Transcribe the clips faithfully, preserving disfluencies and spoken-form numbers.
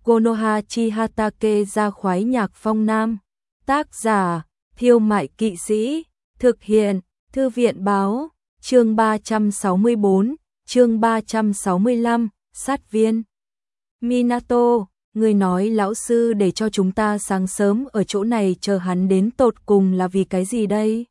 Konoha chi Hatake ra khoái nhạc phong nam. Tác giả, Thiêu Mại Kỵ Sĩ. Thực hiện, Thư viện báo. Chương ba trăm sáu mươi bốn, chương ba trăm sáu mươi lăm, sát viên. Minato, người nói lão sư để cho chúng ta sáng sớm ở chỗ này chờ hắn đến tột cùng là vì cái gì đây?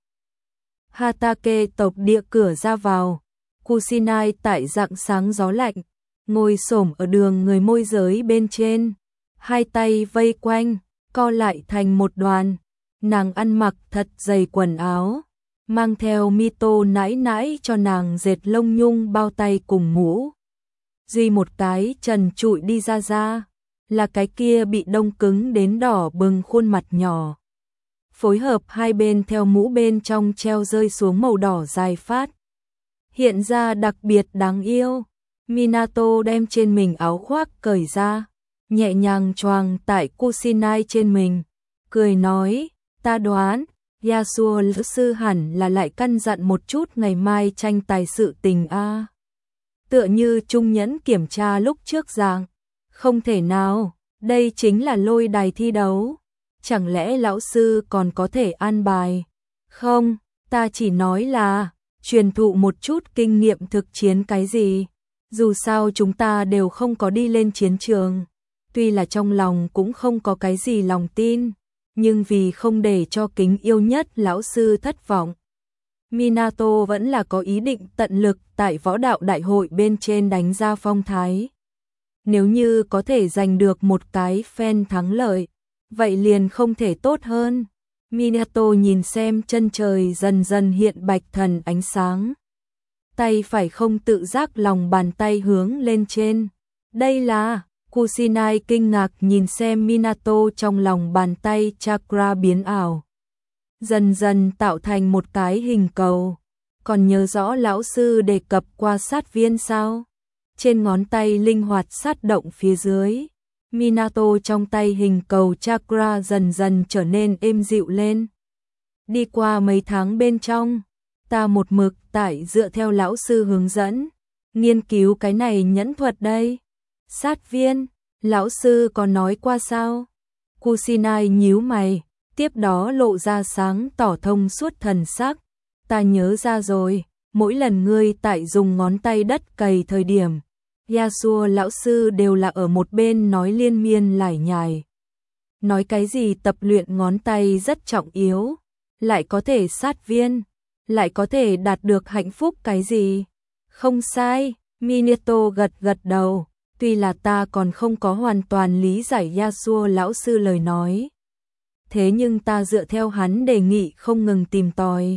Hatake tộc địa cửa ra vào. Kusinai tại rạng sáng gió lạnh, ngồi xổm ở đường người môi giới bên trên, hai tay vây quanh, co lại thành một đoàn. Nàng ăn mặc thật dày quần áo, mang theo Mito nãi nãi cho nàng dệt lông nhung bao tay cùng mũ. Duy một cái trần trụi đi ra ra, là cái kia bị đông cứng đến đỏ bừng khuôn mặt nhỏ. Phối hợp hai bên theo mũ bên trong treo rơi xuống màu đỏ dài phát. Hiện ra đặc biệt đáng yêu. Minato đem trên mình áo khoác cởi ra, nhẹ nhàng choàng tại Kusinai trên mình, cười nói, ta đoán, Yasuo lão sư hẳn là lại căn dặn một chút ngày mai tranh tài sự tình a. Tựa như Trung Nhẫn kiểm tra lúc trước rằng, không thể nào, đây chính là lôi đài thi đấu, chẳng lẽ lão sư còn có thể an bài? Không, ta chỉ nói là truyền thụ một chút kinh nghiệm thực chiến cái gì, dù sao chúng ta đều không có đi lên chiến trường, tuy là trong lòng cũng không có cái gì lòng tin, nhưng vì không để cho kính yêu nhất lão sư thất vọng, Minato vẫn là có ý định tận lực tại võ đạo đại hội bên trên đánh ra phong thái. Nếu như có thể giành được một cái phen thắng lợi, vậy liền không thể tốt hơn. Minato nhìn xem chân trời dần dần hiện bạch thần ánh sáng. Tay phải không tự giác lòng bàn tay hướng lên trên. Đây là, Kusinai kinh ngạc nhìn xem Minato trong lòng bàn tay chakra biến ảo. Dần dần tạo thành một cái hình cầu. Còn nhớ rõ lão sư đề cập qua sát viên sao? Trên ngón tay linh hoạt sát động phía dưới. Minato trong tay hình cầu chakra dần dần trở nên êm dịu lên. Đi qua mấy tháng bên trong, ta một mực tại dựa theo lão sư hướng dẫn, nghiên cứu cái này nhẫn thuật đây. Sát viên, lão sư có nói qua sao? Kusinai nhíu mày, tiếp đó lộ ra sáng tỏ thông suốt thần sắc. Ta nhớ ra rồi, mỗi lần ngươi tại dùng ngón tay đất cày thời điểm, Yasuo lão sư đều là ở một bên nói liên miên lải nhải. Nói cái gì tập luyện ngón tay rất trọng yếu, lại có thể sát viên, lại có thể đạt được hạnh phúc cái gì. Không sai, Minato gật gật đầu, tuy là ta còn không có hoàn toàn lý giải Yasuo lão sư lời nói. Thế nhưng ta dựa theo hắn đề nghị không ngừng tìm tòi.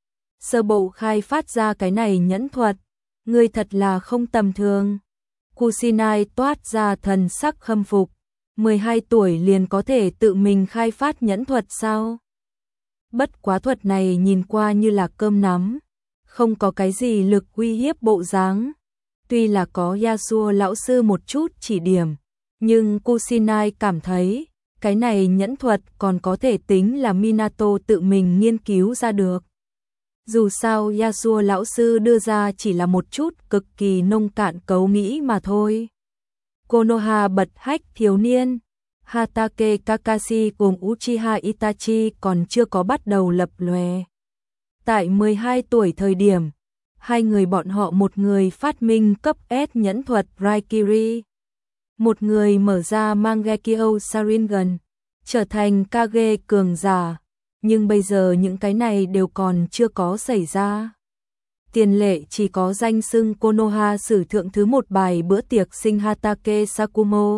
Sơ bộ khai phát ra cái này nhẫn thuật, ngươi thật là không tầm thường. Kusinai toát ra thần sắc khâm phục, mười hai tuổi liền có thể tự mình khai phát nhẫn thuật sao? Bất quá thuật này nhìn qua như là cơm nắm, không có cái gì lực uy hiếp bộ dáng. Tuy là có Yasuo lão sư một chút chỉ điểm, nhưng Kusinai cảm thấy, cái này nhẫn thuật còn có thể tính là Minato tự mình nghiên cứu ra được. Dù sao Yasuo lão sư đưa ra chỉ là một chút cực kỳ nông cạn cấu nghĩ mà thôi. Konoha bật hách thiếu niên, Hatake Kakashi cùng Uchiha Itachi còn chưa có bắt đầu lập lòe. Tại mười hai tuổi thời điểm, hai người bọn họ một người phát minh cấp S nhẫn thuật Raikiri, một người mở ra Mangekyo Sharingan, trở thành Kage cường giả. Nhưng bây giờ những cái này đều còn chưa có xảy ra. Tiền lệ chỉ có danh xưng Konoha sử thượng thứ một bài bữa tiệc sinh Hatake Sakumo.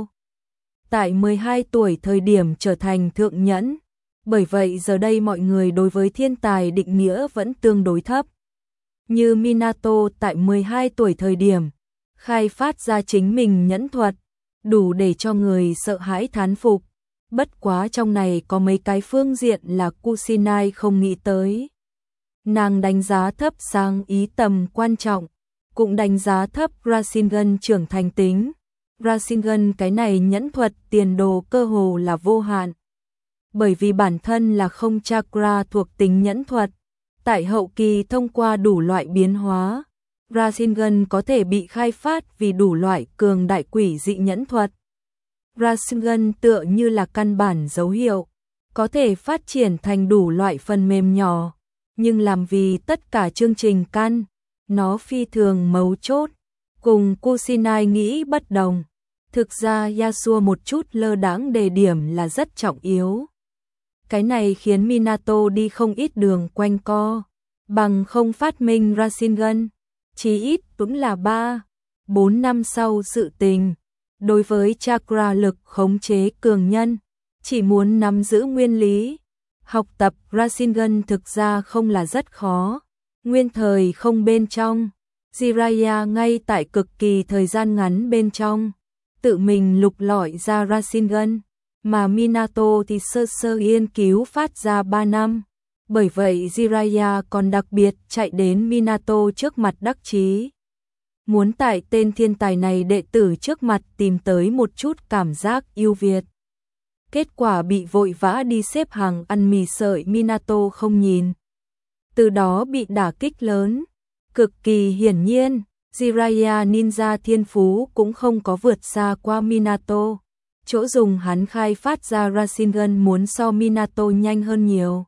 Tại mười hai tuổi thời điểm trở thành thượng nhẫn. Bởi vậy giờ đây mọi người đối với thiên tài định nghĩa vẫn tương đối thấp. Như Minato tại mười hai tuổi thời điểm, khai phát ra chính mình nhẫn thuật, đủ để cho người sợ hãi thán phục. Bất quá trong này có mấy cái phương diện là Kusinai không nghĩ tới. Nàng đánh giá thấp sang ý tầm quan trọng, cũng đánh giá thấp Rasengan trưởng thành tính. Rasengan cái này nhẫn thuật tiền đồ cơ hồ là vô hạn. Bởi vì bản thân là không chakra thuộc tính nhẫn thuật, tại hậu kỳ thông qua đủ loại biến hóa, Rasengan có thể bị khai phát vì đủ loại cường đại quỷ dị nhẫn thuật. Rasengan tựa như là căn bản dấu hiệu, có thể phát triển thành đủ loại phần mềm nhỏ, nhưng làm vì tất cả chương trình căn, nó phi thường mấu chốt, cùng Kusinai nghĩ bất đồng. Thực ra Yasuo một chút lơ đãng đề điểm là rất trọng yếu. Cái này khiến Minato đi không ít đường quanh co, bằng không phát minh Rasengan, chí ít cũng là ba, bốn năm sau sự tình. Đối với chakra lực khống chế cường nhân, chỉ muốn nắm giữ nguyên lý, học tập Rasengan thực ra không là rất khó. Nguyên thời không bên trong, Jiraiya ngay tại cực kỳ thời gian ngắn bên trong, tự mình lục lọi ra Rasengan, mà Minato thì sơ sơ nghiên cứu phát ra ba năm. Bởi vậy Jiraiya còn đặc biệt chạy đến Minato trước mặt đắc chí, muốn tại tên thiên tài này đệ tử trước mặt tìm tới một chút cảm giác ưu việt. Kết quả bị vội vã đi xếp hàng ăn mì sợi Minato không nhìn. Từ đó bị đả kích lớn. Cực kỳ hiển nhiên, Jiraiya ninja thiên phú cũng không có vượt xa qua Minato. Chỗ dùng hắn khai phát ra Rasengan muốn so Minato nhanh hơn nhiều.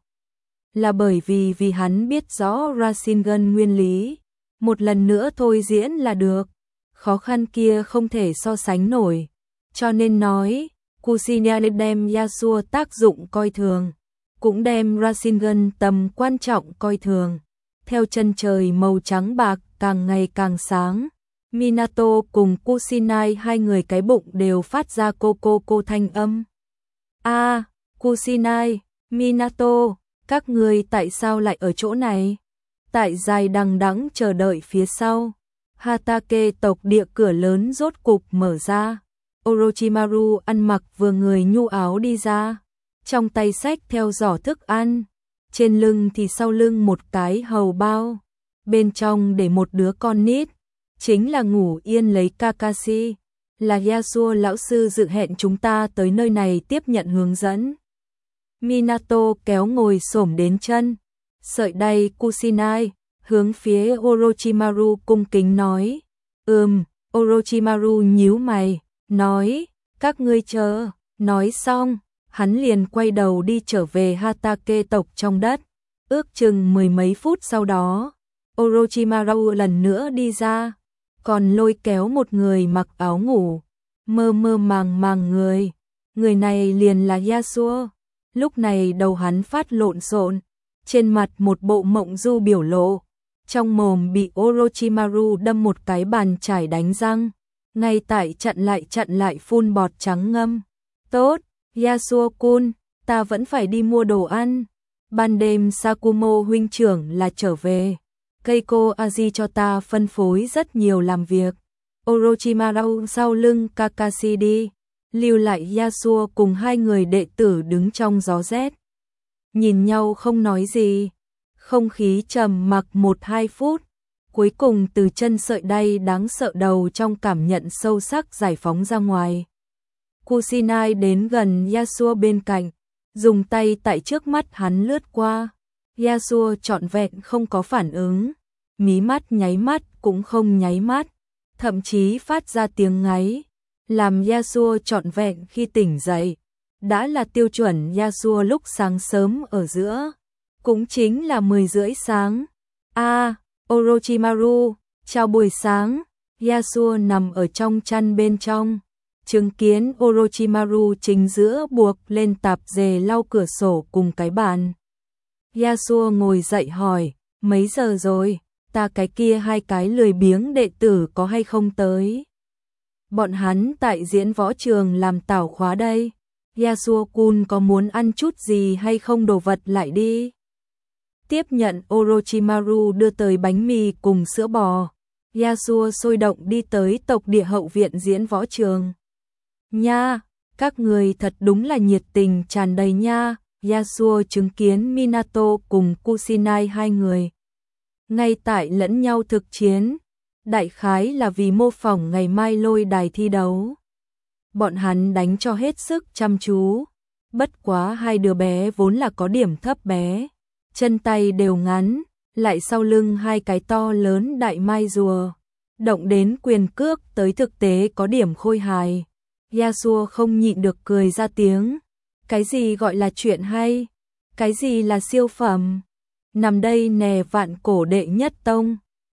Là bởi vì vì hắn biết rõ Rasengan nguyên lý. Một lần nữa thôi diễn là được. Khó khăn kia không thể so sánh nổi. Cho nên nói, Kusinai đem Yasuo tác dụng coi thường, cũng đem Rasengan tầm quan trọng coi thường. Theo chân trời màu trắng bạc càng ngày càng sáng, Minato cùng Kusinai hai người cái bụng đều phát ra cô cô cô thanh âm. A, à, Kusinai, Minato, các người tại sao lại ở chỗ này? Tại dài đằng đẵng chờ đợi phía sau, Hatake tộc địa cửa lớn rốt cục mở ra. Orochimaru ăn mặc vừa người nhu áo đi ra, trong tay xách theo giỏ thức ăn, trên lưng thì sau lưng một cái hầu bao, bên trong để một đứa con nít, chính là ngủ yên lấy Kakashi, là Yasuo lão sư dự hẹn chúng ta tới nơi này tiếp nhận hướng dẫn. Minato kéo ngồi xổm đến chân, sợi đay Kusinai, hướng phía Orochimaru cung kính nói, ừm, Orochimaru nhíu mày, nói, các ngươi chờ, nói xong, hắn liền quay đầu đi trở về Hatake tộc trong đất. Ước chừng mười mấy phút sau đó, Orochimaru lần nữa đi ra, còn lôi kéo một người mặc áo ngủ, mơ mơ màng màng người, người này liền là Yasuo. Lúc này đầu hắn phát lộn xộn, trên mặt một bộ mộng du biểu lộ, trong mồm bị Orochimaru đâm một cái bàn chải đánh răng, ngay tại chặn lại chặn lại phun bọt trắng ngâm. Tốt, Yasuo-kun, ta vẫn phải đi mua đồ ăn. Ban đêm Sakumo huynh trưởng là trở về. Keiko Aji cho ta phân phối rất nhiều làm việc. Orochimaru sau lưng Kakashi đi, lưu lại Yasuo cùng hai người đệ tử đứng trong gió rét. Nhìn nhau không nói gì, không khí trầm mặc một hai phút, cuối cùng từ chân sợi đay đáng sợ đầu trong cảm nhận sâu sắc giải phóng ra ngoài. Kusinai đến gần Yasuo bên cạnh, dùng tay tại trước mắt hắn lướt qua. Yasuo trọn vẹn không có phản ứng, mí mắt nháy mắt cũng không nháy mắt, thậm chí phát ra tiếng ngáy, làm Yasuo trọn vẹn khi tỉnh dậy. Đã là tiêu chuẩn Yasuo lúc sáng sớm ở giữa, cũng chính là mười rưỡi sáng. A, à, Orochimaru, chào buổi sáng. Yasuo nằm ở trong chăn bên trong, chứng kiến Orochimaru chính giữa buộc lên tạp dề lau cửa sổ cùng cái bàn. Yasuo ngồi dậy hỏi, mấy giờ rồi, ta cái kia hai cái lười biếng đệ tử có hay không tới? Bọn hắn tại diễn võ trường làm tảo khóa đây. Yasuo-kun có muốn ăn chút gì hay không, đồ vật lại đi. Tiếp nhận Orochimaru đưa tới bánh mì cùng sữa bò, Yasuo sôi động đi tới tộc địa hậu viện diễn võ trường. Nha, các người thật đúng là nhiệt tình tràn đầy nha. Yasuo chứng kiến Minato cùng Kusinai hai người ngay tại lẫn nhau thực chiến, đại khái là vì mô phỏng ngày mai lôi đài thi đấu. Bọn hắn đánh cho hết sức chăm chú, bất quá hai đứa bé vốn là có điểm thấp bé, chân tay đều ngắn, lại sau lưng hai cái to lớn đại mai rùa, động đến quyền cước tới thực tế có điểm khôi hài. Yasuo không nhịn được cười ra tiếng. Cái gì gọi là chuyện hay? Cái gì là siêu phẩm? Nằm đây nè vạn cổ đệ nhất tông.